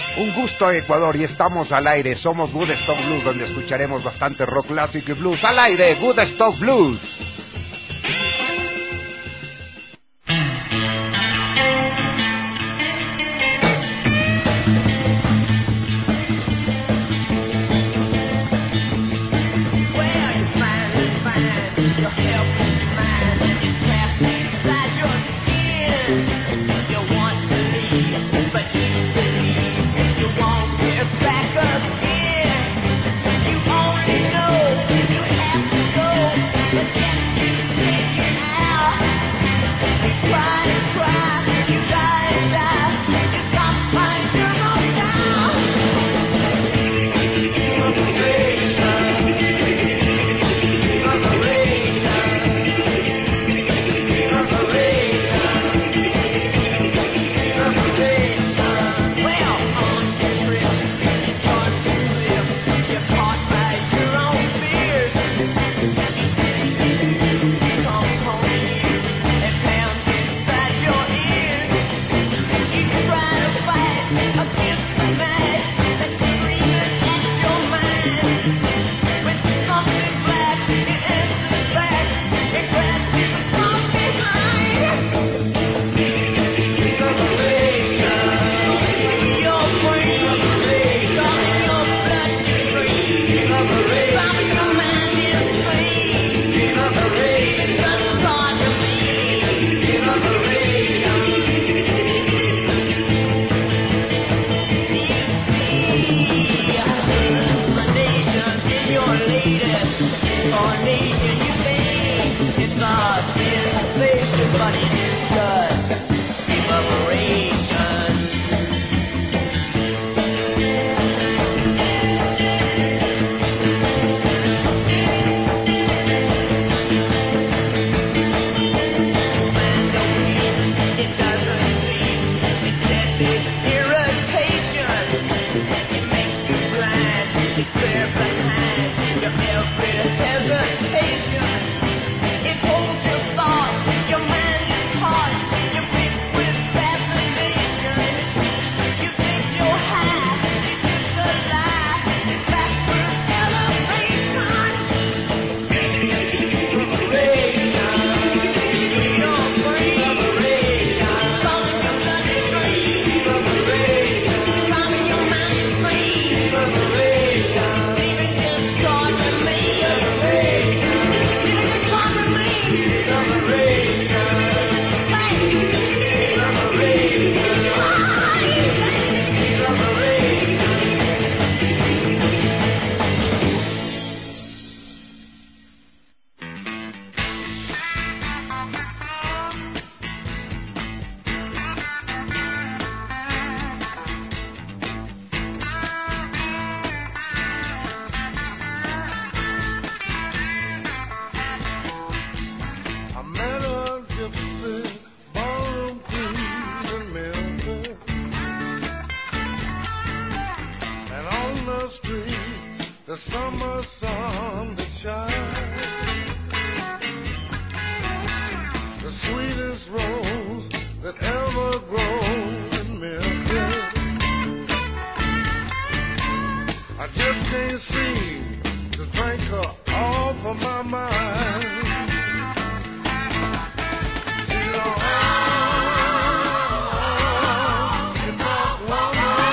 Un gusto, Ecuador, y estamos al aire. Somos Woodstock Blues, donde escucharemos bastante rock clásico y blues. Al aire, Woodstock Blues.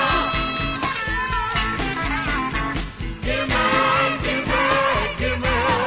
Give me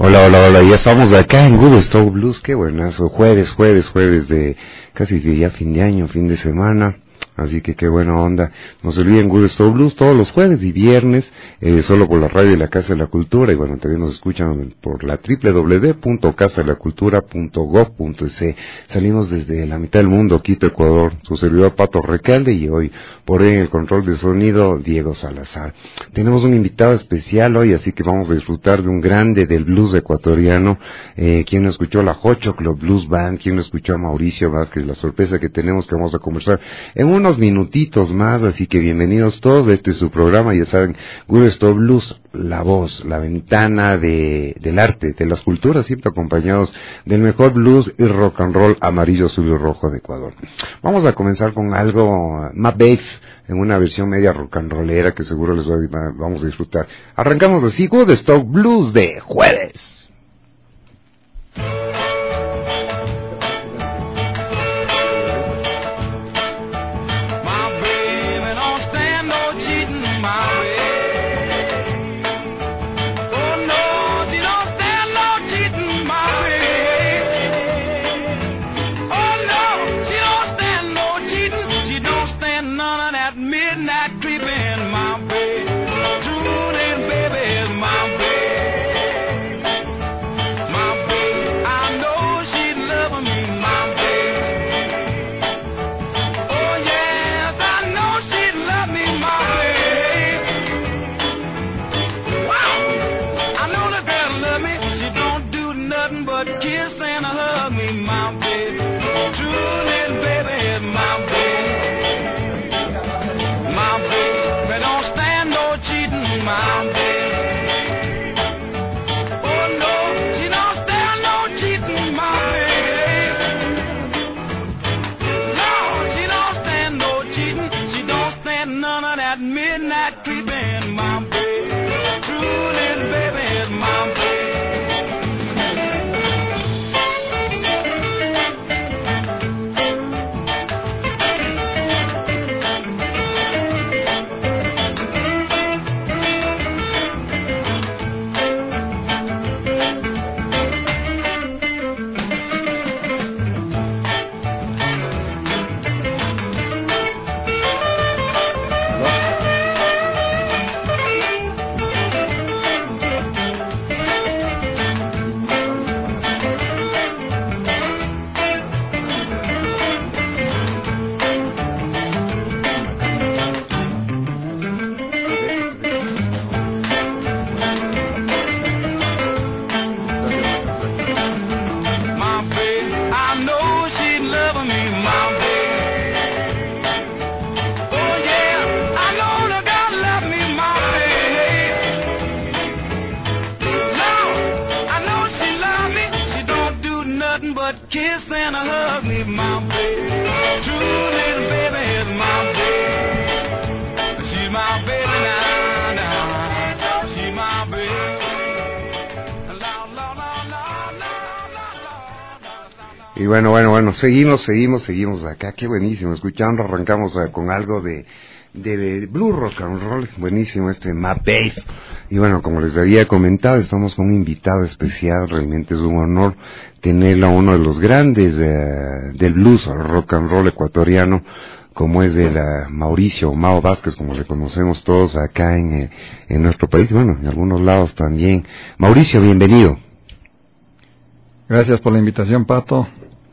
Hola, hola, hola, ya estamos acá en Good Stock Blues, qué buenazo, jueves de casi ya fin de año, fin de semana, así que qué buena onda. No se olviden Good Stock Blues todos los jueves y viernes, solo por la radio de la Casa de la Cultura, y bueno, también nos escuchan por la www.casadelacultura.gov.es. Salimos desde la mitad del mundo, Quito, Ecuador, su servidor Pato Recalde, y hoy por ahí en el control de sonido, Diego Salazar. Tenemos un invitado especial hoy, así que vamos a disfrutar de un grande del blues ecuatoriano. Quien no escuchó la Jocho Club Blues Band, quien no escuchó a Mauricio Vázquez, la sorpresa que tenemos que vamos a conversar en unos minutitos más, así que bienvenidos todos. Este es su programa, ya saben, Good Stock Blues, la voz, la ventana del arte, de las culturas, siempre acompañados del mejor blues y rock and roll amarillo, azul y rojo de Ecuador. Vamos a comenzar con algo, Matt Babe, en una versión media rock and rollera que seguro vamos a disfrutar. Arrancamos así, Good Stock Blues de jueves. Y bueno, seguimos acá, qué buenísimo, escuchando, arrancamos con algo de blues rock and roll, buenísimo Matt Babe. Y bueno, como les había comentado, estamos con un invitado especial, realmente es un honor tenerlo a uno de los grandes del blues rock and roll ecuatoriano, como es Mauricio Mao Vázquez, como le conocemos todos acá en nuestro país, bueno, en algunos lados también. Mauricio, bienvenido. Gracias por la invitación, Pato.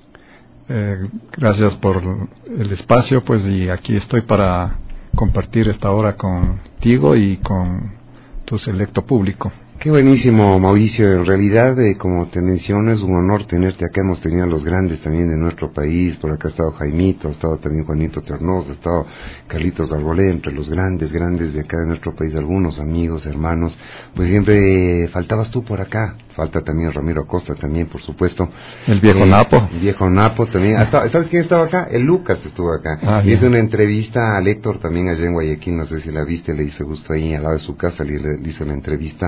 Gracias por el espacio, pues, y aquí estoy para compartir esta hora contigo y con tu selecto público. Qué buenísimo, Mauricio. En realidad, como te menciono, es un honor tenerte acá. Hemos tenido a los grandes también de nuestro país. Por acá ha estado Jaimito, ha estado también Juanito Ternoz, ha estado Carlitos Arbolé, entre los grandes de acá de nuestro país, algunos amigos, hermanos. Pues siempre faltabas tú por acá. Falta también Ramiro Acosta también, por supuesto. El viejo Napo. El viejo Napo también. ¿Sabes quién estaba acá? El Lucas estuvo acá. Hizo una entrevista al Héctor también allá en Guayaquil, no sé si la viste, le hice justo ahí al lado de su casa, le hice una entrevista.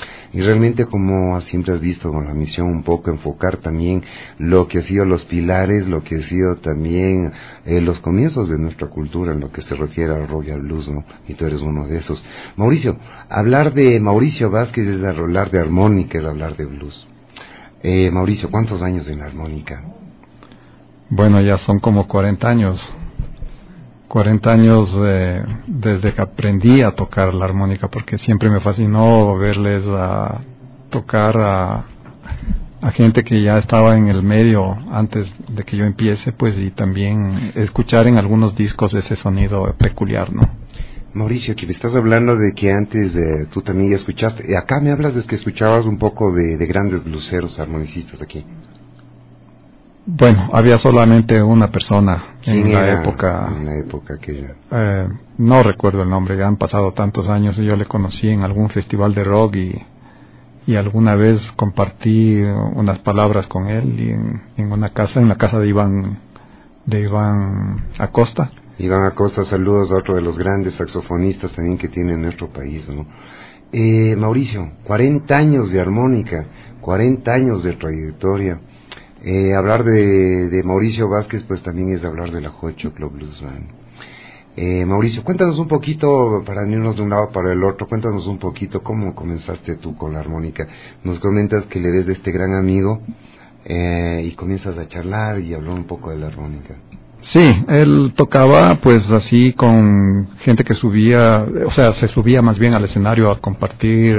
Y realmente, como siempre has visto con la misión, un poco enfocar también lo que ha sido los pilares, lo que ha sido también los comienzos de nuestra cultura en lo que se refiere al rock y al blues, ¿no? Y tú eres uno de esos. Mauricio, hablar de Mauricio Vázquez es hablar de armónica, es hablar de blues. Mauricio, ¿cuántos años en la armónica? Bueno, ya son como 40 años. 40 años desde que aprendí a tocar la armónica, porque siempre me fascinó verles a tocar a gente que ya estaba en el medio antes de que yo empiece, pues, y también escuchar en algunos discos ese sonido peculiar, ¿no? Mauricio, que me estás hablando de que antes tú también ya escuchaste, acá me hablas de que escuchabas un poco de grandes bluseros, armonicistas aquí. Bueno, había solamente una persona en la época. En la época aquella. No recuerdo el nombre, ya han pasado tantos años y yo le conocí en algún festival de rock y alguna vez compartí unas palabras con él y en la casa de Iván Acosta. Iván Acosta, saludos a otro de los grandes saxofonistas también que tiene nuestro país, ¿no? Mauricio, 40 años de armónica, 40 años de trayectoria. Hablar de Mauricio Vázquez, pues también es hablar de la Hot Chocolate Blues Band. Mauricio, cuéntanos un poquito, para irnos de un lado para el otro, cuéntanos un poquito cómo comenzaste tú con la armónica. Nos comentas que le ves de este gran amigo y comienzas a charlar y hablar un poco de la armónica. Sí, él tocaba pues así con gente que subía, o sea, se subía más bien al escenario a compartir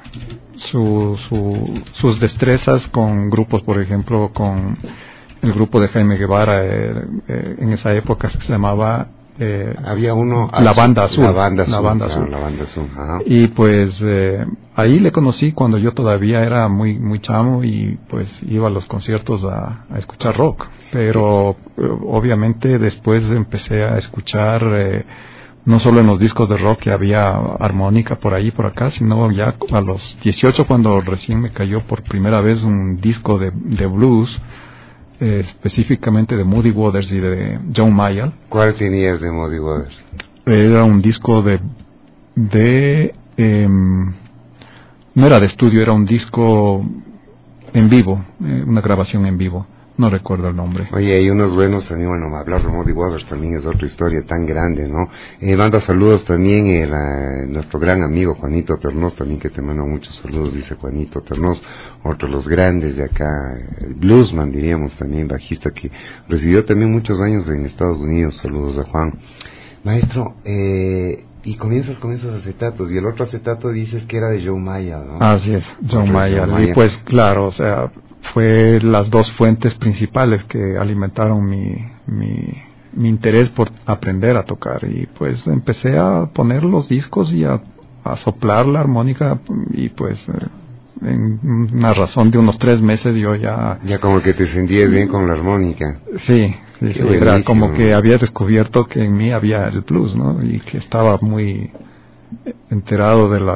sus destrezas con grupos, por ejemplo, con el grupo de Jaime Guevara, en esa época se llamaba había uno La Banda Azul. Ajá. Y pues ahí le conocí cuando yo todavía era muy muy chamo y pues iba a los conciertos a escuchar rock, pero obviamente después empecé a escuchar no solo en los discos de rock que había armónica por ahí por acá, sino ya a los 18, cuando recién me cayó por primera vez un disco de blues, específicamente de Muddy Waters y de John Mayall. ¿Cuál tenías de Muddy Waters? Era un disco no era de estudio, era un disco en vivo, una grabación en vivo. No recuerdo el nombre. Oye, hay unos buenos también, bueno, hablar de Muddy Waters también es otra historia tan grande, ¿no? Manda saludos también nuestro gran amigo Juanito Ternos, también que te manda muchos saludos, dice Juanito Ternos, otro de los grandes de acá, bluesman diríamos también, bajista que residió también muchos años en Estados Unidos, saludos a Juan. Maestro, y comienzas con esos acetatos, y el otro acetato dices que era de Joe Mayall, ¿no? Así es, Joe Mayall, y pues claro, o sea, fue las dos fuentes principales que alimentaron mi interés por aprender a tocar, y pues empecé a poner los discos y a soplar la armónica, y pues en una razón de unos 3 meses yo ya como que te sentías bien con la armónica. Sí, era como que había descubierto que en mí había el blues, ¿no? Y que estaba muy enterado de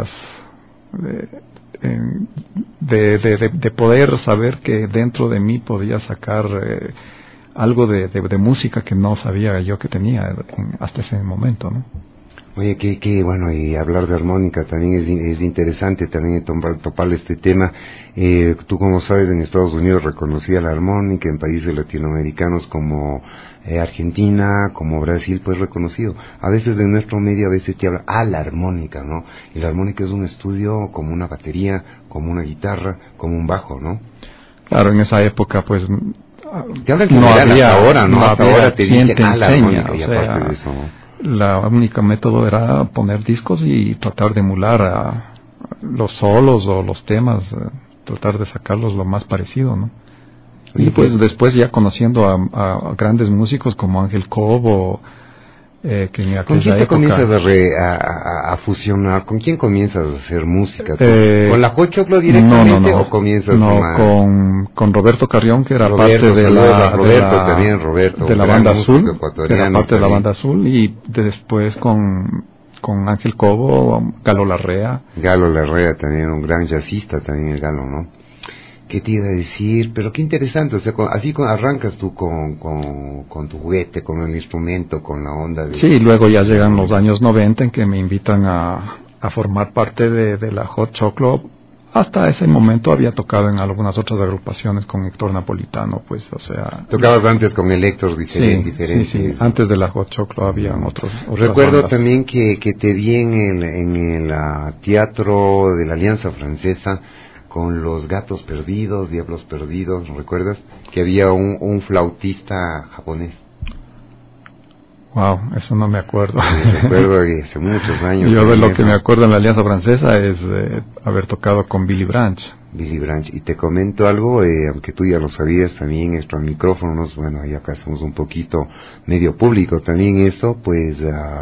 de poder saber que dentro de mí podía sacar algo de música que no sabía yo que tenía hasta ese momento, ¿no? Oye, que bueno, y hablar de armónica también es interesante, también topar este tema. Tú, como sabes, en Estados Unidos reconocía la armónica, en países latinoamericanos como Argentina, como Brasil, pues reconocido. A veces de nuestro medio, a veces te habla, la armónica, ¿no? Y la armónica es un estudio como una batería, como una guitarra, como un bajo, ¿no? Claro, en esa época, pues te hablan no había ahora, ¿no? Hasta ahora te dicen, la armónica, y aparte de eso, ¿no? La única método era poner discos y tratar de emular a los solos o los temas, tratar de sacarlos lo más parecido, ¿no? Y pues después ya conociendo a grandes músicos como Ángel Cobo, que en aquella ¿Con quién te época comienzas a fusionar? ¿Con quién comienzas a hacer música? ¿Con la Hot Chocolate directamente o comienzas con Roberto Carrión, que era parte de la Banda Azul, que era parte de la Banda Azul, y después con Ángel Cobo, Galo Larrea también, un gran jazzista también el Galo, ¿no? ¿Qué te iba a decir? Pero qué interesante, o sea, arrancas tú con tu juguete, con el instrumento, con la onda de... Sí, luego ya llegan los años 90 en que me invitan a formar parte de la Hot Chocolate, Hasta ese momento había tocado en algunas otras agrupaciones con Héctor Napolitano, pues, o sea... Tocabas antes con el Héctor diferente. Sí, antes de la Hot Choclo habían otras Recuerdo bandas. también que te vi en el teatro de la Alianza Francesa con los Gatos Perdidos, Diablos Perdidos, ¿recuerdas? Que había un flautista japonés. Wow, eso no me acuerdo. Recuerdo que hace muchos años. Yo de lo que me acuerdo en la Alianza Francesa es haber tocado con Billy Branch. Y te comento algo, aunque tú ya lo sabías también, estos micrófonos, bueno, ya acá somos un poquito medio público también esto, pues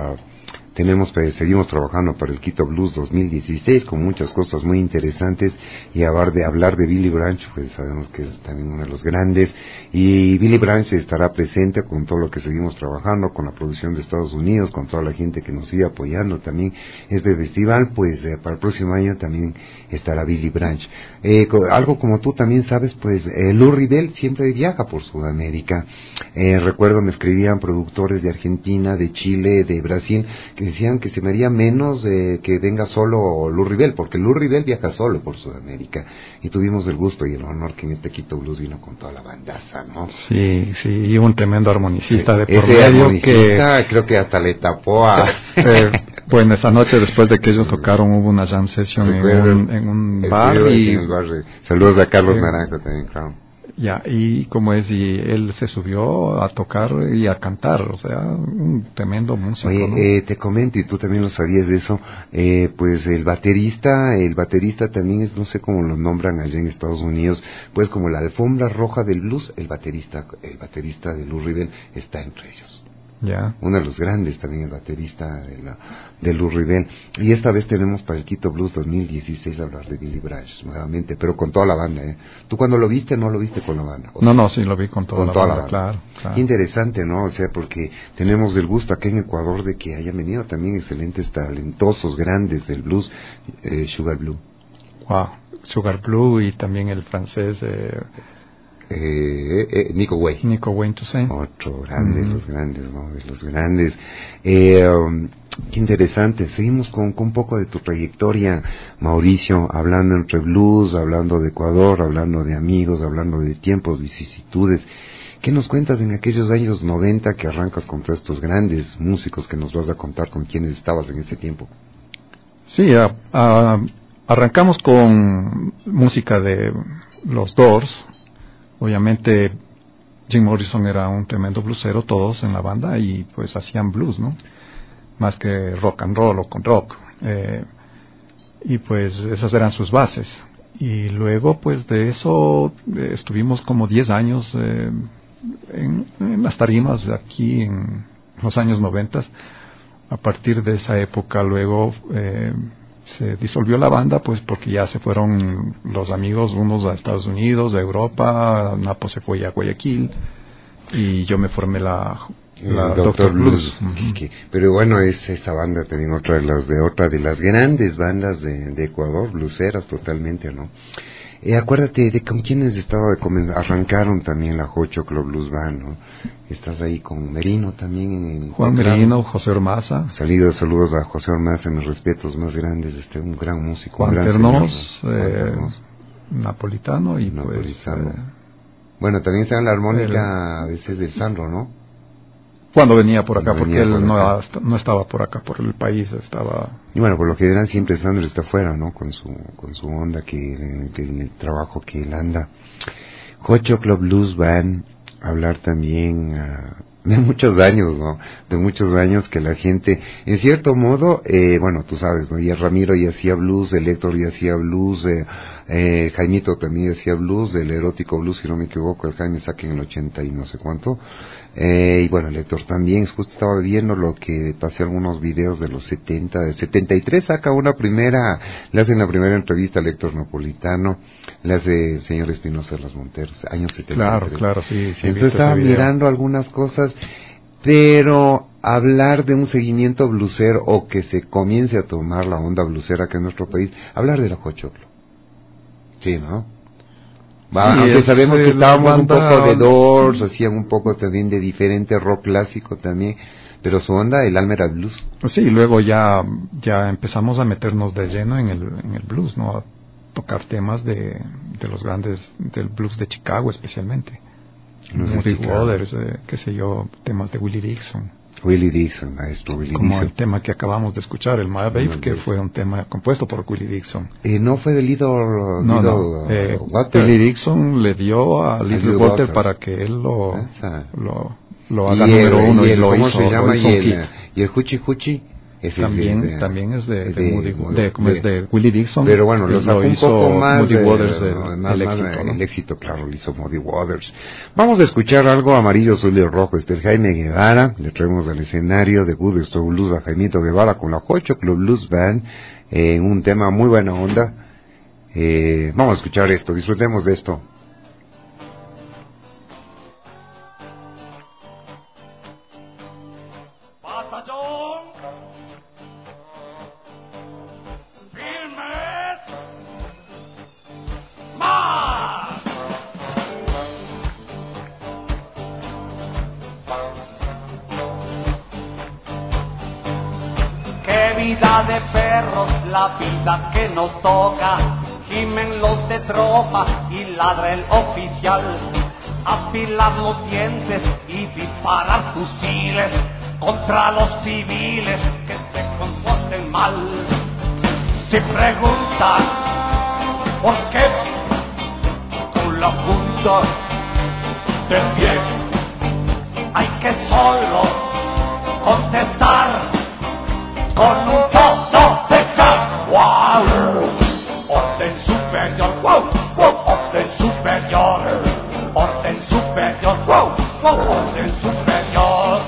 seguimos trabajando para el Quito Blues 2016 con muchas cosas muy interesantes, y hablar de Billy Branch, pues sabemos que es también uno de los grandes, y Billy Branch estará presente con todo lo que seguimos trabajando, con la producción de Estados Unidos, con toda la gente que nos sigue apoyando también este festival, pues para el próximo año también estará Billy Branch. Algo como tú también sabes, pues Lou Ridel siempre viaja por Sudamérica. Recuerdo me escribían productores de Argentina, de Chile, de Brasil, que decían que se me haría menos que venga solo Lou Ridel, porque Lou Ridel viaja solo por Sudamérica, y tuvimos el gusto y el honor que en este Quito Blues vino con toda la bandaza, ¿no? Sí, y un tremendo armonicista de por ese medio armonicista, creo que hasta le tapó a... bueno, esa noche después de que ellos tocaron hubo una jam session en un bar y... Saludos a Carlos Naranjo también, claro. Ya, y él se subió a tocar y a cantar, o sea, un tremendo músico. Oye, ¿no? te comento, y tú también lo sabías de eso, pues el baterista también es, no sé cómo lo nombran allá en Estados Unidos, pues como la alfombra roja del blues, el baterista de Lou Ridel está entre ellos. Ya. Uno de los grandes también, el baterista de Lou Ridel. Y esta vez tenemos para el Quito Blues 2016 hablar de Billy Branch nuevamente, pero con toda la banda, ¿eh? ¿Tú cuando lo viste, no lo viste con la banda? No, sí, lo vi con toda la banda, claro. Qué interesante, ¿no? O sea, porque tenemos el gusto acá en Ecuador de que hayan venido también excelentes, talentosos, grandes del blues, Sugar Blue. Wow, Sugar Blue, y también el francés... Nico Wayne Toussaint. Otro grande, de los grandes. Qué interesante. Seguimos con un poco de tu trayectoria, Mauricio, hablando entre blues, hablando de Ecuador, hablando de amigos, hablando de tiempos, vicisitudes. ¿Qué nos cuentas en aquellos años 90 que arrancas con todos estos grandes músicos que nos vas a contar con quienes estabas en ese tiempo? Sí, arrancamos con música de los Doors. Obviamente Jim Morrison era un tremendo bluesero, todos en la banda, y pues hacían blues, ¿no? Más que rock and roll o con rock. Y pues esas eran sus bases. Y luego pues de eso estuvimos como 10 años en las tarimas aquí en los años 90. A partir de esa época luego... se disolvió la banda, pues porque ya se fueron los amigos, unos a Estados Unidos, a Europa, Napo se fue a Guayaquil, y yo me formé la Dr. Blues. Pero bueno, es esa banda también otra de las grandes bandas de Ecuador, blueseras totalmente, ¿no? Acuérdate de con quienes arrancaron también la Hot Choclo Blues Band, ¿no? Estás ahí con Merino también. Juan Merino, José Ormaza. Saludos a José Ormaza, mis respetos más grandes, un gran músico. Juan Ternos, Napolitano y Napolitano. Pues... bueno, también está en la armónica a veces del Sandro, ¿no? Cuando venía por acá, porque él no estaba por acá, por el país, estaba... Y bueno, por lo general siempre Sandro está afuera, ¿no? Con su onda, el trabajo que él anda. Hot Choclo Blues Band, hablar también de muchos años, ¿no? De muchos años que la gente, en cierto modo, bueno, tú sabes, ¿no? Y el Ramiro ya hacía blues, el Héctor ya hacía blues, Jaimito también hacía blues, el erótico blues, si no me equivoco, el Jaime saque en el 80 y no sé cuánto. Y bueno, el Héctor también, justo estaba viendo lo que pasé algunos videos de los 70, de 73 saca le hacen la primera entrevista al Héctor Napolitano, le hace el señor Espinosa de los Monteros, años 73. Claro, sí. Entonces estaba mirando algunas cosas, pero hablar de un seguimiento blusero o que se comience a tomar la onda blusera que en nuestro país, hablar de la Hot Choclo. Sí, ¿no? Sí, aunque sabemos que estábamos un poco de Doors, hacían un poco también de diferente rock clásico también, pero su onda, el alma era blues. Sí, luego ya empezamos a meternos de lleno en el blues, ¿no? tocar temas de los grandes del blues de Chicago especialmente. Moody Waters, qué sé yo, temas de Willie Dixon. Willie Dixon, maestro Willie Como Dixon. el tema que acabamos de escuchar, el My Babe, que fue un tema compuesto por Willie Dixon. ¿No fue de Lido Water? Willie Dixon le dio a Little Walter para que él lo haga número uno y lo hizo. ¿Cómo se llama? ¿Y el Huchi Huchi? También es de Willie Dixon, pero bueno, lo sacó un poco más Moody Waters el éxito, claro, lo hizo Moody Waters. Vamos a escuchar algo amarillo, azul y rojo. El Jaime Guevara, le traemos al escenario de Goodstock Blues a Jaimito Guevara con la Ocho Club Blues Band, un tema muy buena onda. Vamos a escuchar esto, disfrutemos de esto. Vida de perros, la vida que nos toca, gimen los de tropa y ladra el oficial, afilar los dientes y disparar fusiles contra los civiles que se comporten mal. Se preguntan por qué con la punta del pie hay que solo contestar con un tono de can. ¡Wow! Orden superior, wow, wow, orden superior, orden superior, wow, wow, orden superior.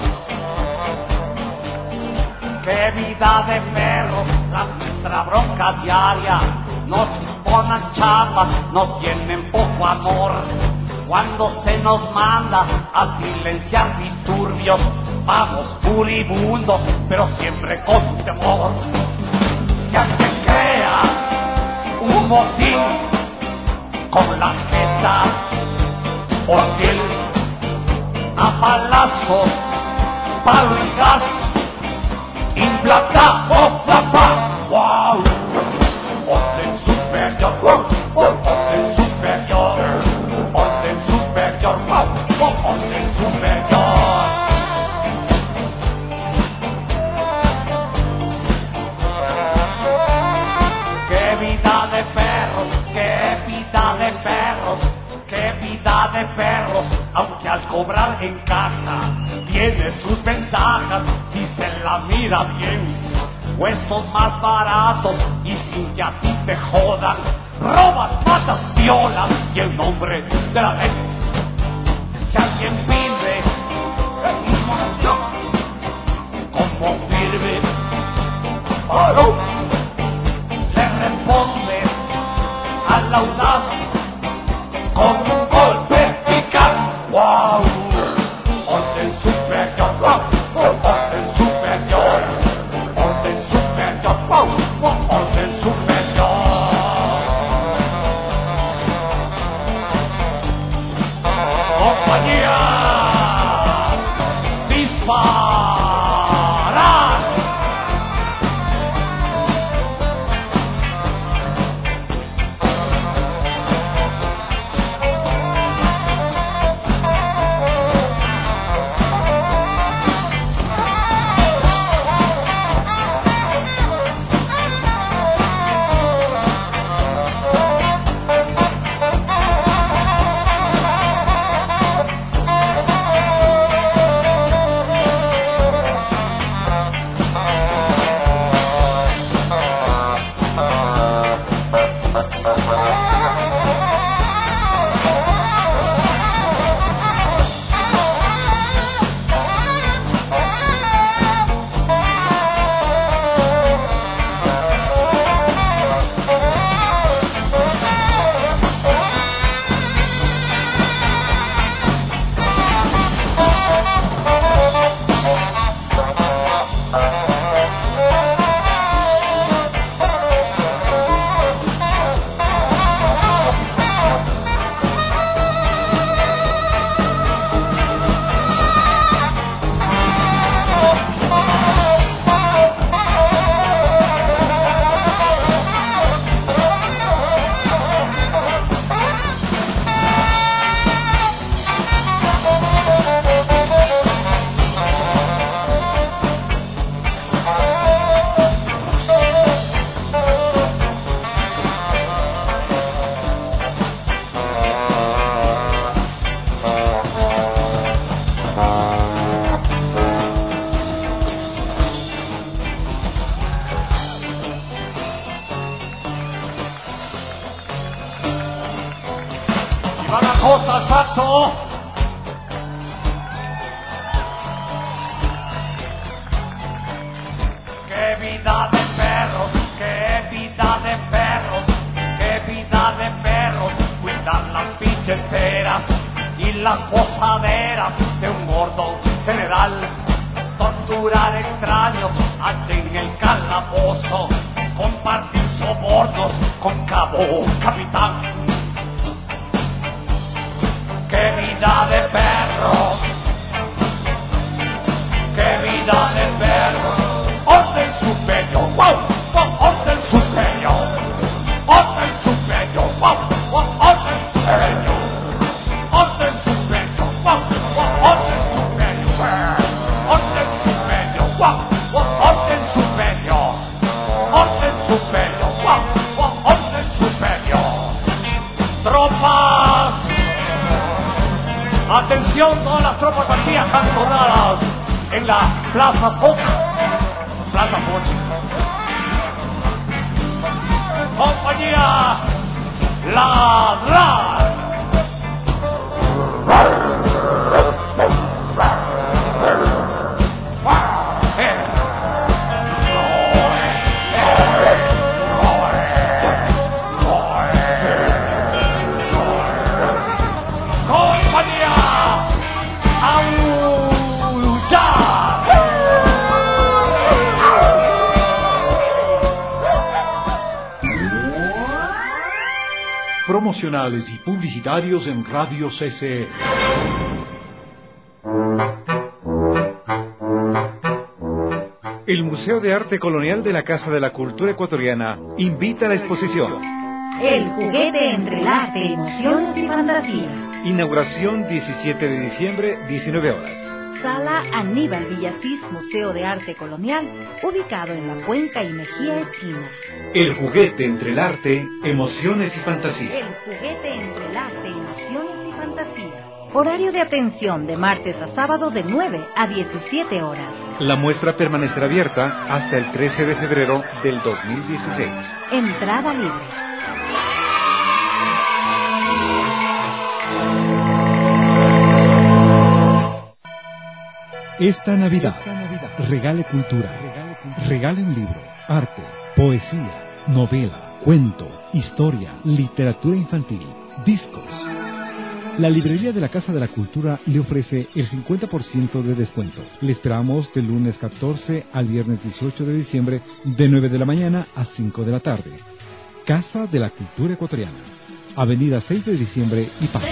¡Qué vida de perros! La nuestra bronca diaria. Nos ponen chapas, nos tienen poco amor. Cuando se nos manda a silenciar disturbios, vamos furibundos, pero siempre con temor. Si alguien crea un motín con la jeta hostil, a palazos, palo y gas, implacable, wow, orden superior, wow, orden superior, orden superior, wow, orden superior. De perros, aunque al cobrar en caja tiene sus ventajas si se la mira bien. Puestos más baratos y sin que a ti te jodan, robas, matas, violas y el nombre de la ley. Si alguien pide como firme, le responde al audaz con un golpe eficaz. ¡Wow! Orden superior, wow, orden superior, orden superior, wow, orden superior. Compañía, disparar. cosa, Saxo. ¡Qué vida de perros! ¡Qué vida de perros! ¡Qué vida de perros! Cuidar las picheteras y las posaderas de un gordo general. Torturar extraños allí en el calabozo. Compartir sobornos con cabo capitán. ¡Qué vida de perros! ¡Qué vida de perros! ¡Orden superior! ¡Wow! ¡Orden superior! ¡Orden superior! ¡Wow! ¡Orden superior! ¡Orden superior! ¡Wow! ¡Orden superior! ¡Orden superior! ¡Wow! ¡Orden superior! ¡Orden superior! ¡Wow! ¡Orden superior! ¡Tropas! ¡Atención! Todas las tropas vacías cantonadas en la Plaza Foch. Plaza Foch. Compañía Ladrar. Promocionales y publicitarios en Radio CC. El Museo de Arte Colonial de la Casa de la Cultura Ecuatoriana invita a la exposición El juguete entre el arte, emociones y fantasía. Inauguración 17 de diciembre, 19 horas. Sala Aníbal Villasís, Museo de Arte Colonial, ubicado en la Cuenca y Mejía esquina. El juguete entre el arte, emociones y fantasía. El juguete entre el arte, emociones y fantasía. Horario de atención de martes a sábado de 9 a 17 horas. La muestra permanecerá abierta hasta el 13 de febrero del 2016. Entrada libre. Esta Navidad, regale cultura, regale un libro, arte, poesía, novela, cuento, historia, literatura infantil, discos. La librería de la Casa de la Cultura le ofrece el 50% de descuento. Le esperamos del lunes 14 al viernes 18 de diciembre de 9 de la mañana a 5 de la tarde. Casa de la Cultura Ecuatoriana, Avenida 6 de diciembre y Paz.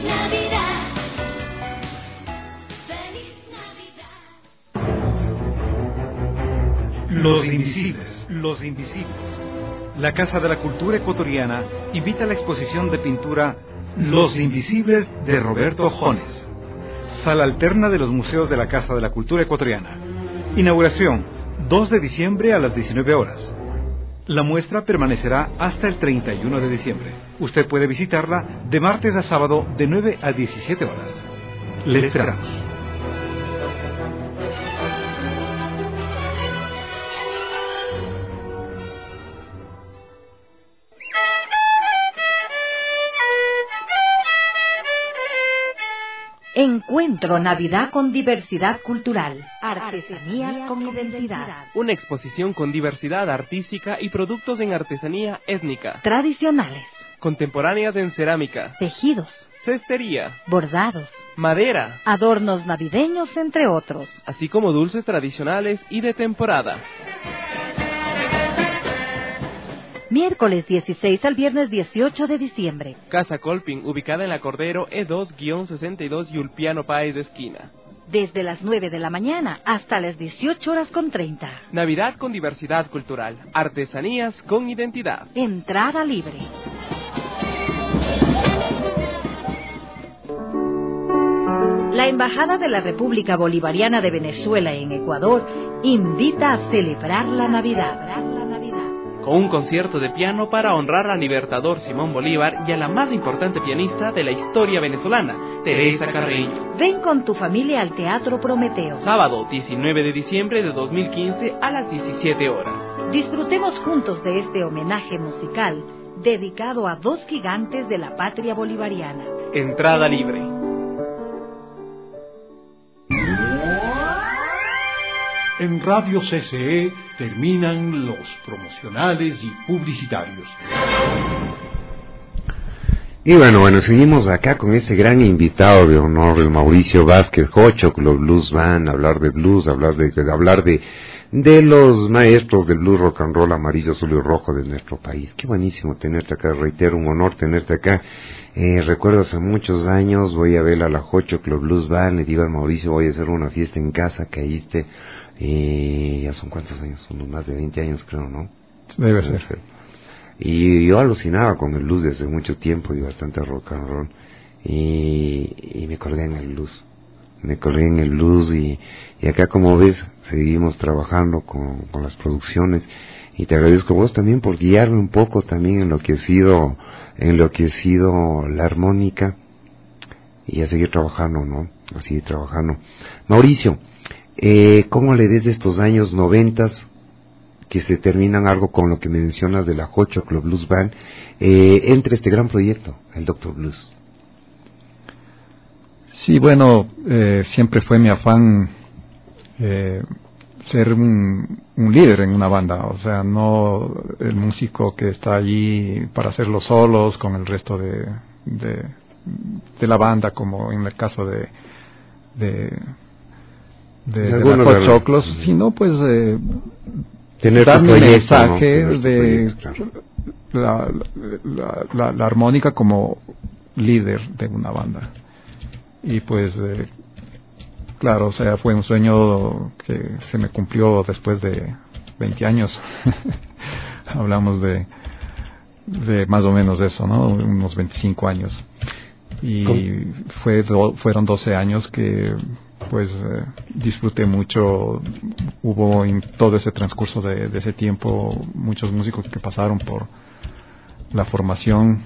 Los Invisibles, Los Invisibles. La Casa de la Cultura Ecuatoriana invita a la exposición de pintura Los Invisibles de Roberto Jones. Sala alterna de los museos de la Casa de la Cultura Ecuatoriana. Inauguración 2 de diciembre a las 19 horas. La muestra permanecerá hasta el 31 de diciembre. Usted puede visitarla de martes a sábado de 9 a 17 horas. Le esperamos. Encuentro Navidad con diversidad cultural. Artesanías con identidad. Una exposición con diversidad artística y productos en artesanía étnica. Tradicionales. Contemporáneas en cerámica. Tejidos. Cestería. Bordados. Madera. Adornos navideños, entre otros. Así como dulces tradicionales y de temporada. Miércoles 16 al viernes 18 de diciembre. Casa Colping, ubicada en la Cordero E2-62 y Ulpiano Páez de esquina. Desde las 9 de la mañana hasta las 18:30. Navidad con diversidad cultural. Artesanías con identidad. Entrada libre. La Embajada de la República Bolivariana de Venezuela en Ecuador invita a celebrar la Navidad. Con un concierto de piano para honrar al libertador Simón Bolívar y a la más importante pianista de la historia venezolana, Teresa Carreño. Ven con tu familia al Teatro Prometeo. Sábado 19 de diciembre de 2015 a las 17 horas. Disfrutemos juntos de este homenaje musical dedicado a dos gigantes de la patria bolivariana, entrada libre. En Radio CCE terminan los promocionales y publicitarios. Y bueno, seguimos acá con este gran invitado de honor, el Mauricio Vázquez, Jochoclo Blues Band, hablar de blues, hablar de los maestros del blues rock and roll amarillo, azul y rojo de nuestro país. Qué buenísimo tenerte acá, reitero, un honor tenerte acá. Recuerdo hace muchos años, voy a ver a la Jochoclo Blues Band, le digo al Mauricio, voy a hacer una fiesta en casa, caíste, ya son cuántos años, son más de 20 años creo, ¿no? Debe ser. Y yo alucinaba con el blues desde mucho tiempo y bastante rock and roll, y me colgué en el blues, y acá, como ves, seguimos trabajando con las producciones, y te agradezco a vos también por guiarme un poco también en lo que ha sido la armónica, y a seguir trabajando, ¿no? A seguir trabajando. Mauricio, ¿cómo le ves de estos años 90 que se terminan algo con lo que me mencionas de la Jochoclo Blues Band, entre este gran proyecto, el Dr. Blues? Sí, bueno, siempre fue mi afán ser un líder en una banda, o sea, no el músico que está allí para hacer los solos con el resto de la banda, como en el caso de la Jochoclos, sino pues tener dar mi mensaje, ¿no? de claro. la armónica como líder de una banda. Y pues claro, o sea, fue un sueño que se me cumplió después de 20 años. Hablamos de más o menos eso, ¿no? Unos 25 años. Y fueron 12 años que pues disfruté mucho. Hubo en todo ese transcurso de ese tiempo muchos músicos que pasaron por la formación,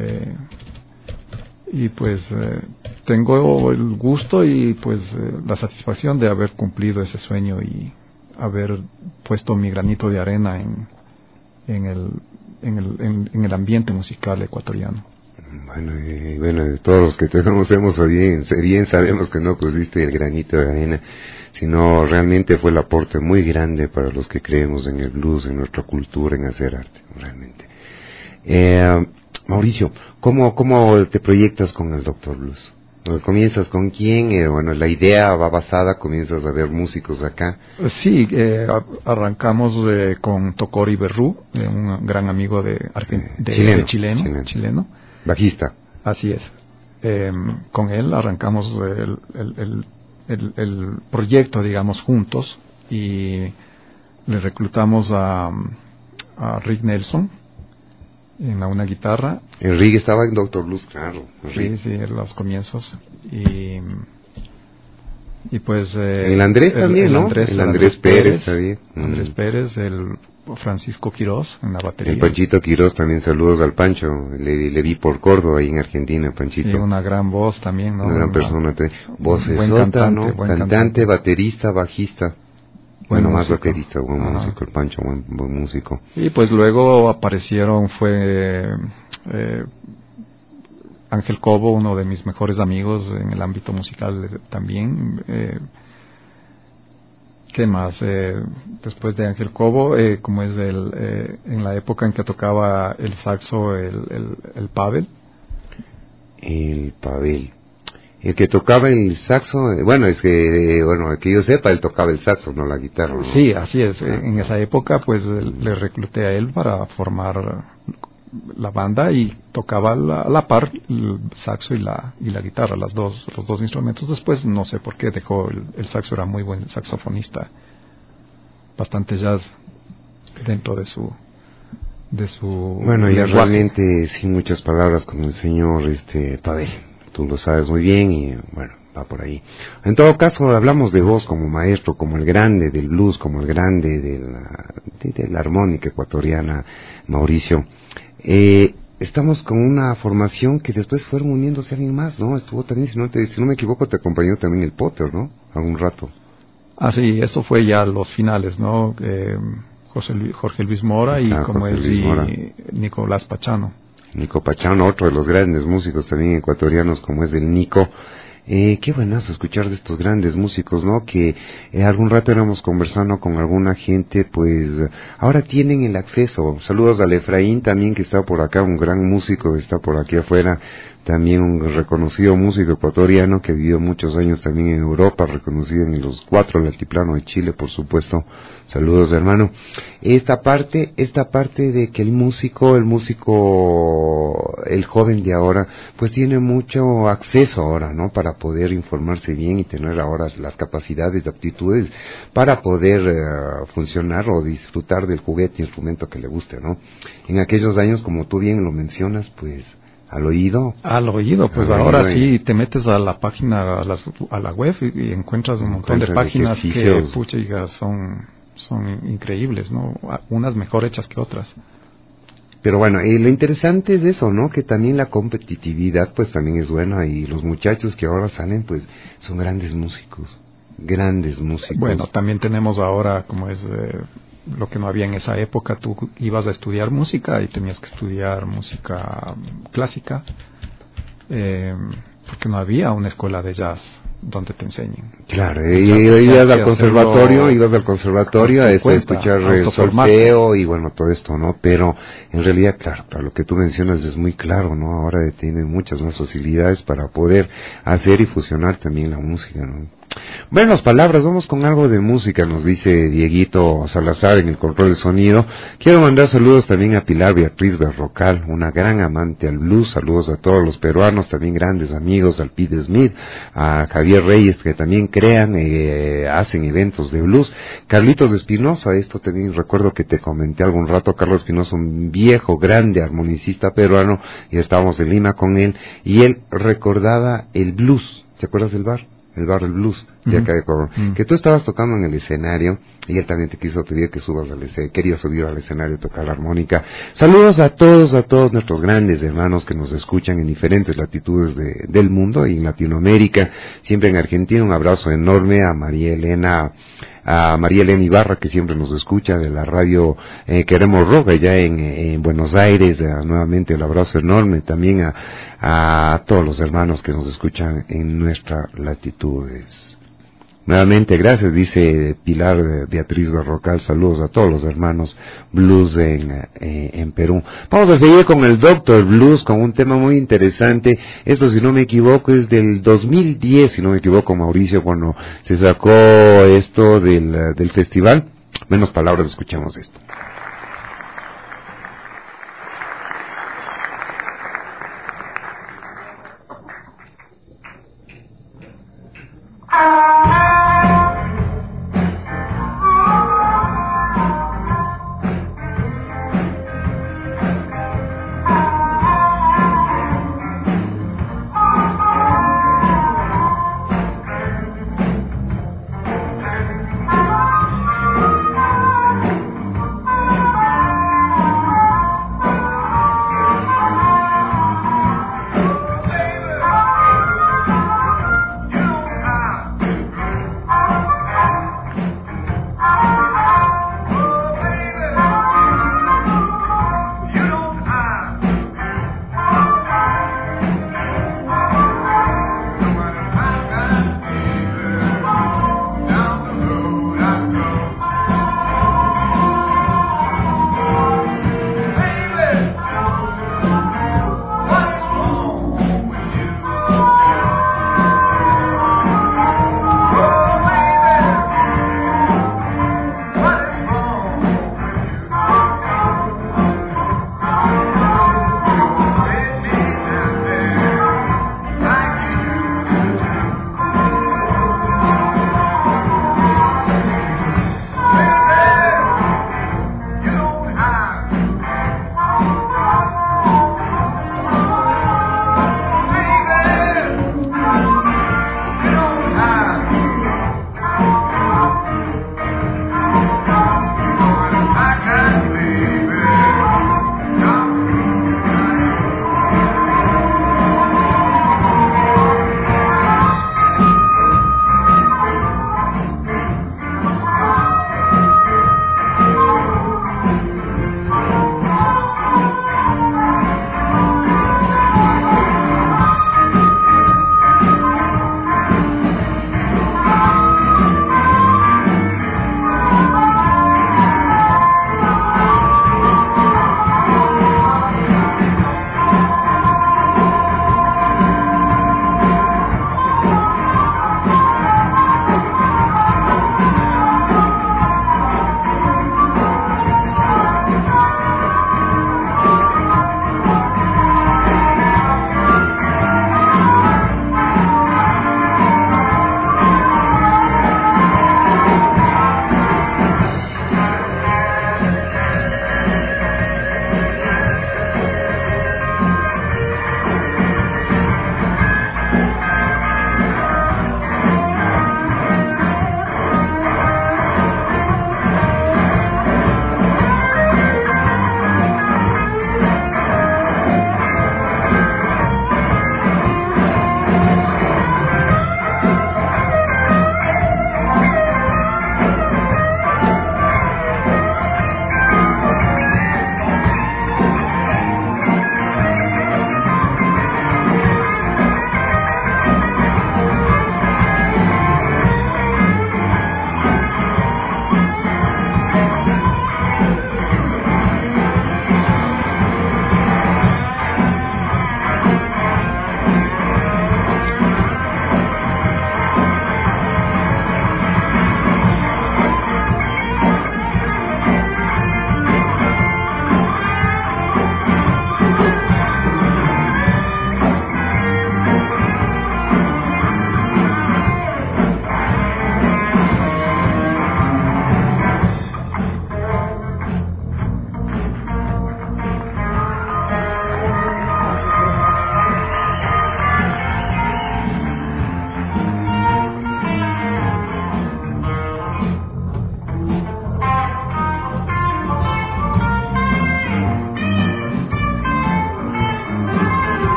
y pues tengo el gusto y pues la satisfacción de haber cumplido ese sueño y haber puesto mi granito de arena en el ambiente musical ecuatoriano. Bueno, de todos los que te conocemos bien sabemos que no pusiste el granito de arena, sino realmente fue el aporte muy grande para los que creemos en el blues, en nuestra cultura, en hacer arte, realmente. Mauricio, ¿cómo te proyectas con el Dr. Blues? ¿Comienzas con quién? Bueno, la idea va basada, comienzas a ver músicos acá. Sí, arrancamos con Tocori Berrú, un gran amigo chileno. Bajista. Así es. Con él arrancamos el proyecto, digamos, juntos, y le reclutamos a Rick Nelson en una guitarra. El Rick estaba en Dr. Blues, claro. Sí, en los comienzos. Y pues el Andrés también, ¿no? El Andrés Pérez también. Andrés Pérez, el Francisco Quirós en la batería. El Panchito Quirós también, saludos al Pancho, le vi por Córdoba ahí en Argentina, Panchito. Sí, una gran voz también, ¿no? Una gran persona, vocesota, ¿no? Cantante, baterista, bajista. Bueno, más baterista, buen músico, el Pancho, buen músico. Y pues luego aparecieron, Ángel Cobo, uno de mis mejores amigos en el ámbito musical también. ¿Qué más? Después de Ángel Cobo, como es en la época en que tocaba el saxo, el Pavel. El Pavel. El que tocaba el saxo, que yo sepa, él tocaba el saxo, no la guitarra, ¿no? Sí, así es. En esa época, pues, le recluté a él para formar la banda, y tocaba a la par el saxo y la guitarra, los dos instrumentos. Después no sé por qué dejó el saxo, era muy buen saxofonista, bastante jazz dentro de su bueno, ya realmente sin muchas palabras con el señor Pavel, tú lo sabes muy bien, y bueno, va por ahí. En todo caso, hablamos de vos como maestro, como el grande del blues, como el grande de la armónica ecuatoriana, Mauricio. Estamos con una formación que después fueron uniéndose alguien más, ¿no? Estuvo también, si no me equivoco, te acompañó también el Potter, ¿no? Algún rato. Ah, sí, eso fue ya los finales, ¿no? Jorge Luis Mora y Nicolás Pachano. Nico Pachano, otro de los grandes músicos también ecuatorianos como es el Nico. Qué buenazo escuchar de estos grandes músicos, ¿no? Que algún rato éramos conversando con alguna gente, pues ahora tienen el acceso. Saludos al Efraín también, que está por acá, un gran músico que está por aquí afuera. También un reconocido músico ecuatoriano que vivió muchos años también en Europa, reconocido en los 4 del altiplano de Chile, por supuesto. Saludos, hermano. Esta parte de que el joven de ahora, pues tiene mucho acceso ahora, ¿no? Para poder informarse bien y tener ahora las capacidades, aptitudes para poder funcionar o disfrutar del juguete, instrumento que le guste, ¿no? En aquellos años, como tú bien lo mencionas, pues al oído, pues ahora sí te metes a la página, a la web y encuentras un montón de páginas que pucha, son increíbles, ¿no? Unas mejor hechas que otras. Pero bueno, lo interesante es eso, ¿no? Que también la competitividad pues también es buena, y los muchachos que ahora salen pues son grandes músicos. Bueno, también tenemos ahora, como es lo que no había en esa época, tú ibas a estudiar música y tenías que estudiar música clásica, porque no había una escuela de jazz donde te enseñen. Claro, ibas al conservatorio a escuchar el solfeo y bueno, todo esto, ¿no? Pero en realidad, claro, lo que tú mencionas es muy claro, ¿no? Ahora tienen muchas más facilidades para poder hacer y fusionar también la música, ¿no? Buenas palabras, vamos con algo de música, nos dice Dieguito Salazar en el control de sonido. Quiero mandar saludos también a Pilar Beatriz Berrocal, una gran amante al blues. Saludos a todos los peruanos, también grandes amigos, al Pete Smith, a Javier Reyes, que también hacen eventos de blues. Carlitos Espinosa, esto también recuerdo que te comenté algún rato, Carlos Espinosa, un viejo, grande armonicista peruano, y estábamos en Lima con él, y él recordaba el blues. ¿Te acuerdas del bar? El blues de acá de Ecuador, que tú estabas tocando en el escenario y él también te quiso pedir que subas quería subir al escenario a tocar la armónica. Saludos a todos nuestros grandes hermanos que nos escuchan en diferentes latitudes del mundo y en Latinoamérica, siempre en Argentina. Un abrazo enorme a María Elena Ibarra, que siempre nos escucha de la radio Queremos Rock allá en Buenos Aires. Nuevamente el abrazo enorme también a todos los hermanos que nos escuchan en nuestras latitudes. Nuevamente, gracias, dice Pilar Beatriz Berrocal. Saludos a todos los hermanos blues en Perú. Vamos a seguir con el Dr. Blues, con un tema muy interesante. Esto, si no me equivoco, es del 2010, si no me equivoco, Mauricio, cuando se sacó esto del festival. Menos palabras, escuchemos esto.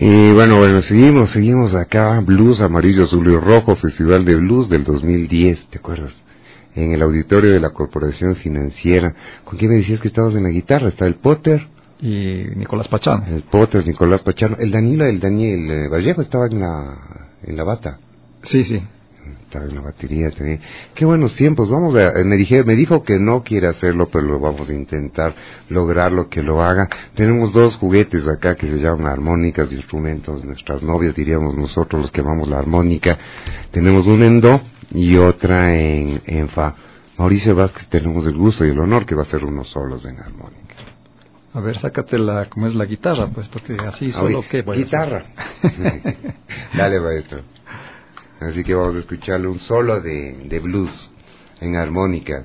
Y bueno, seguimos acá, Blues Amarillo, Azul y Rojo, Festival de Blues del 2010, ¿te acuerdas? En el auditorio de la Corporación Financiera. ¿Con quién me decías que estabas en la guitarra? Está el Potter. Y Nicolás Pachano. El Potter, Nicolás Pachano. El Daniel Vallejo estaba en la bata. Sí. Estaba en la batería también. Qué buenos tiempos. Me dijo que no quiere hacerlo, pero lo vamos a intentar lograrlo, que lo haga. Tenemos 2 juguetes acá que se llaman armónicas, instrumentos, nuestras novias, diríamos nosotros los que amamos la armónica. Tenemos una en do y otra en fa. Mauricio Vázquez, tenemos el gusto y el honor que va a hacer unos solos en armónica. A ver, sácate como es la guitarra, pues, porque así solo que voy guitarra. Dale, maestro. Así que vamos a escucharle un solo de blues en armónica.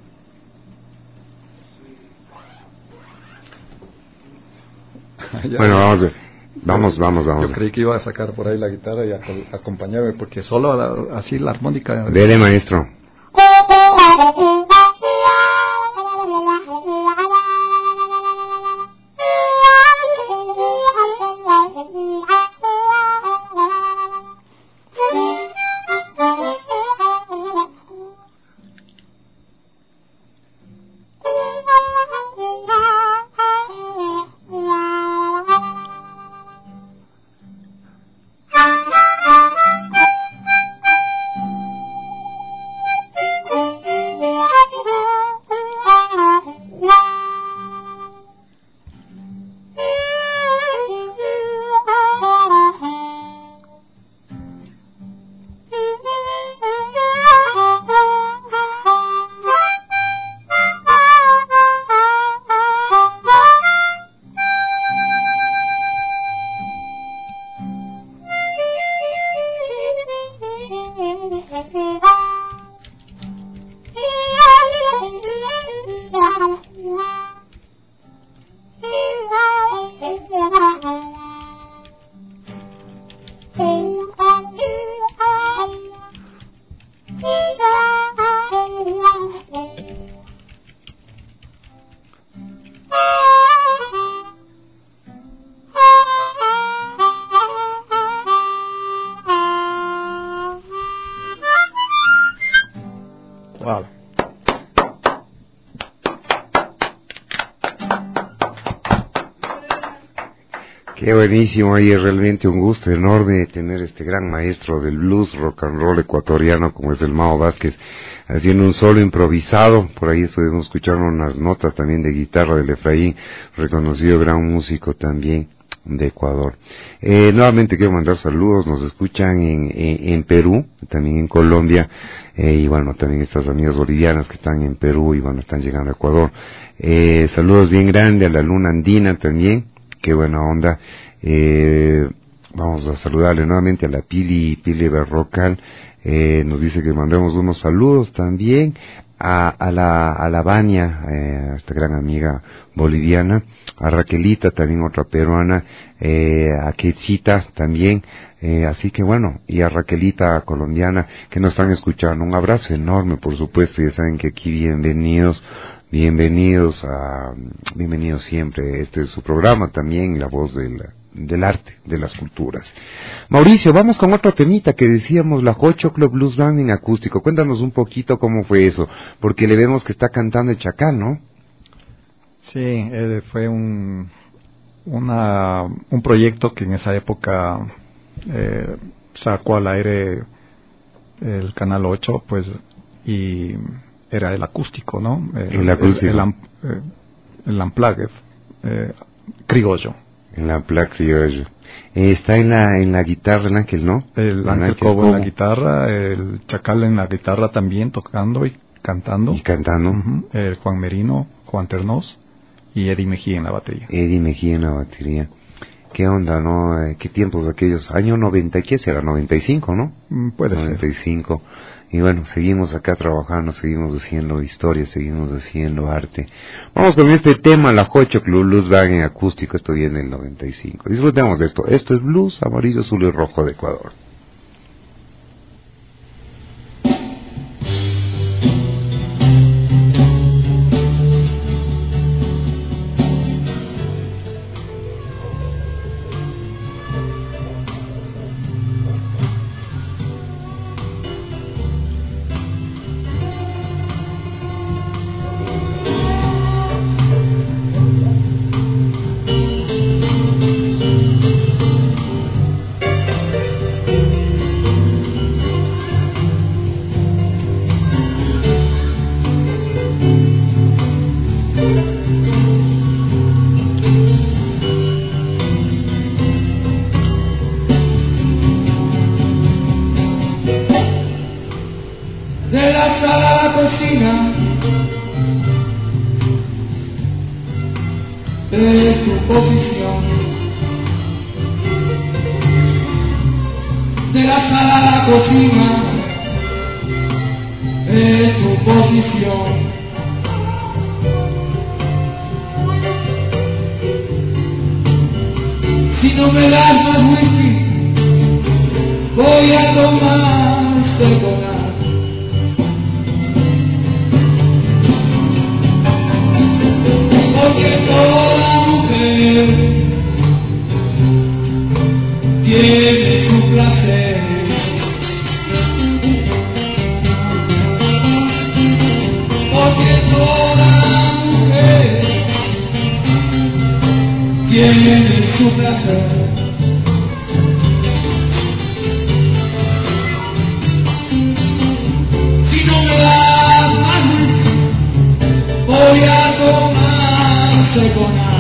Bueno, vamos. Yo creí que iba a sacar por ahí la guitarra y acompañarme, porque solo así la armónica... Dele, maestro. Qué buenísimo, y es realmente un gusto enorme tener este gran maestro del blues rock and roll ecuatoriano como es el Mao Vázquez, haciendo un solo improvisado. Por ahí estuvimos escuchando unas notas también de guitarra del Efraín, reconocido gran músico también de Ecuador. Nuevamente quiero mandar saludos, nos escuchan en Perú, también en Colombia, y bueno, también estas amigas bolivianas que están en Perú y bueno, están llegando a Ecuador. Saludos bien grandes a la Luna Andina también. Qué buena onda. Vamos a saludarle nuevamente a la Pili Berrocal. Nos dice que mandemos unos saludos también a la Vania, esta gran amiga boliviana, a Raquelita, también otra peruana, a Quetzita también, así que bueno, y a Raquelita colombiana que nos están escuchando. Un abrazo enorme, por supuesto, ya saben que aquí bienvenidos siempre. Este es su programa también, La Voz del Arte, de las Culturas. Mauricio, vamos con otro temita que decíamos, la Jochoclo Blues Band en acústico. Cuéntanos un poquito cómo fue eso, porque le vemos que está cantando el Chacal, ¿no? Sí, fue un proyecto que en esa época sacó al aire el Canal 8, pues, y era el acústico, ¿no? El acústico. El Unplugged, criollo. El Unplugged criollo. Está en la guitarra el Ángel, ¿no? El Ángel Cobo en la guitarra, el Chacal en la guitarra también, tocando y cantando. El Juan Merino, Juan Ternós y Eddie Mejía en la batería. ¿Qué onda, no? ¿Qué tiempos aquellos? Año 90, ¿qué será? 95, ¿no? Puede 95. Ser. Y bueno, seguimos acá trabajando, seguimos haciendo historia, seguimos haciendo arte. Vamos con este tema, la Jochoclo Blues Band en acústico, esto viene del 95. Disfrutemos de esto. Esto es Blues Amarillo, Azul y Rojo de Ecuador. posición de la sala a la cocina, es tu posición. Si no me das más whisky, voy a tomar seconar. Porque toda mujer tiene su placer. Porque toda mujer tiene su placer. Si no me das más whisky, voy a tomar seconar.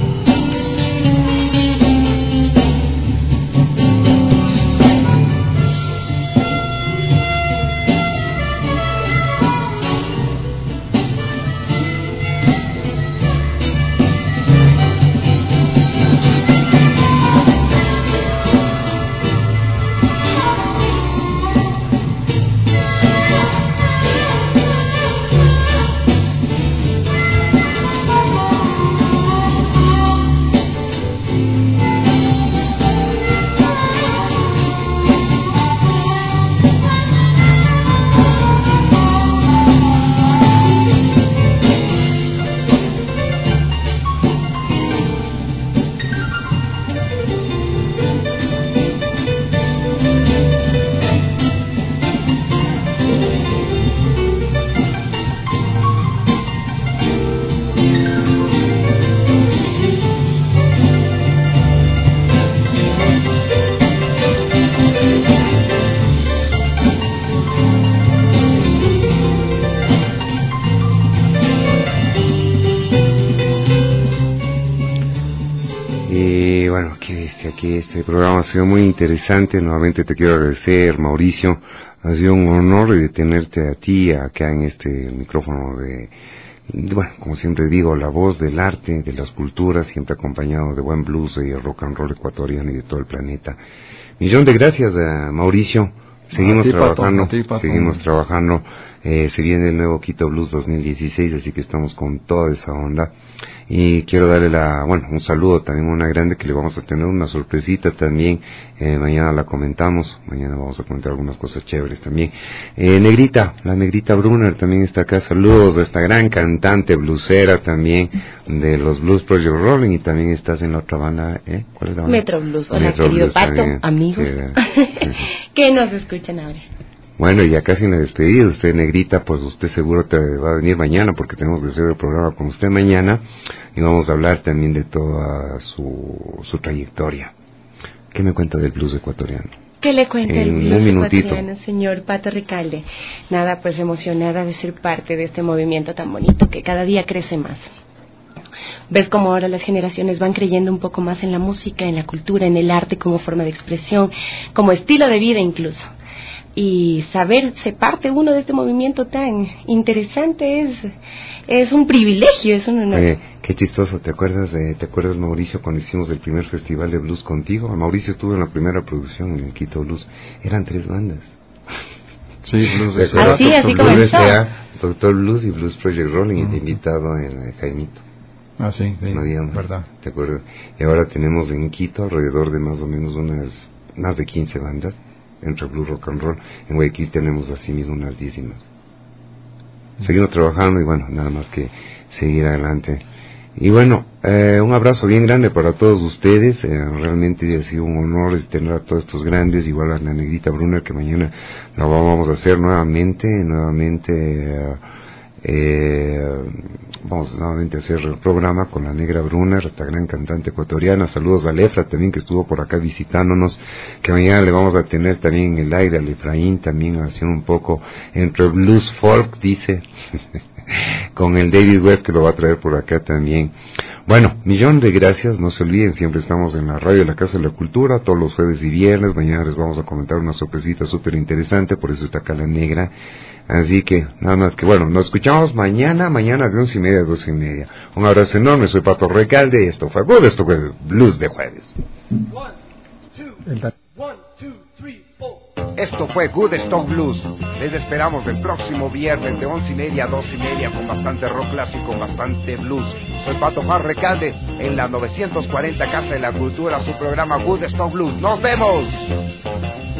Que este programa ha sido muy interesante. Nuevamente te quiero agradecer, Mauricio. Ha sido un honor de tenerte a ti acá en este micrófono bueno, como siempre digo, la voz del arte, de las culturas, siempre acompañado de buen blues y el rock and roll ecuatoriano y de todo el planeta. Millón de gracias a Mauricio. Seguimos trabajando, seguimos trabajando. Se viene el nuevo Quito Blues 2016, así que estamos con toda esa onda. Y quiero darle un saludo también a una grande que le vamos a tener una sorpresita también. Mañana la comentamos, mañana vamos a comentar algunas cosas chéveres también. Negrita, la Negrita Brunner también está acá. Saludos a esta gran cantante bluesera también de los Blues Project Rolling, y también estás en la otra banda, ¿cuál es la banda? Metro Blues. Hola, Metro querido Blues Pato, también. amigos, Sí, que nos escuchan ahora. Bueno, ya casi me despedí. Usted, Negrita, pues usted seguro te va a venir mañana, porque tenemos que hacer el programa con usted mañana, y vamos a hablar también de toda su trayectoria. ¿Qué me cuenta del blues ecuatoriano? ¿Qué le cuenta el En blues un minutito. ecuatoriano, señor Pato Recalde? Nada, pues emocionada de ser parte de este movimiento tan bonito que cada día crece más. Ves como ahora las generaciones van creyendo un poco más en la música, en la cultura, en el arte como forma de expresión, como estilo de vida incluso. Y saberse parte uno de este movimiento tan interesante es un privilegio, es un honor. Qué chistoso, ¿te acuerdas, Mauricio, cuando hicimos el primer festival de blues contigo? Mauricio estuvo en la primera producción en el Quito Blues. Eran 3 bandas. Sí, Blues de así comenzó. Doctor Blues y Blues Project Rolling, y de invitado en Jaimito. Ah, sí, verdad. ¿Te acuerdas? Y ahora tenemos en Quito alrededor de más o menos más de 15 bandas entre blues, rock and roll. En Guayaquil tenemos así mismo unas 10 más. Seguimos trabajando y bueno, nada más que seguir adelante. Y bueno, un abrazo bien grande para todos ustedes. Realmente ha sido un honor tener a todos estos grandes, igual a la Negrita Brunner, que mañana la vamos a hacer nuevamente. Vamos nuevamente a hacer el programa con la Negra Brunner, esta gran cantante ecuatoriana. Saludos a Lefra también, que estuvo por acá visitándonos, que mañana le vamos a tener también en el aire al Efraín, también haciendo un poco entre blues folk, dice con el David Webb, que lo va a traer por acá también. Bueno, millón de gracias, no se olviden, siempre estamos en la radio de la Casa de la Cultura, todos los jueves y viernes, mañana les vamos a comentar una sorpresita súper interesante, por eso está Cala Negra, así que, nada más que, bueno, nos escuchamos mañana de 11:30 a 12:30. Un abrazo enorme, soy Pato Recalde, esto fue Good, esto fue Blues de Jueves. Esto fue Good Stone Blues. Les esperamos el próximo viernes de 11:30 a 12:30 con bastante rock clásico, bastante blues. Soy Pato Juan Recalde en la 940 Casa de la Cultura, su programa Good Stone Blues. ¡Nos vemos!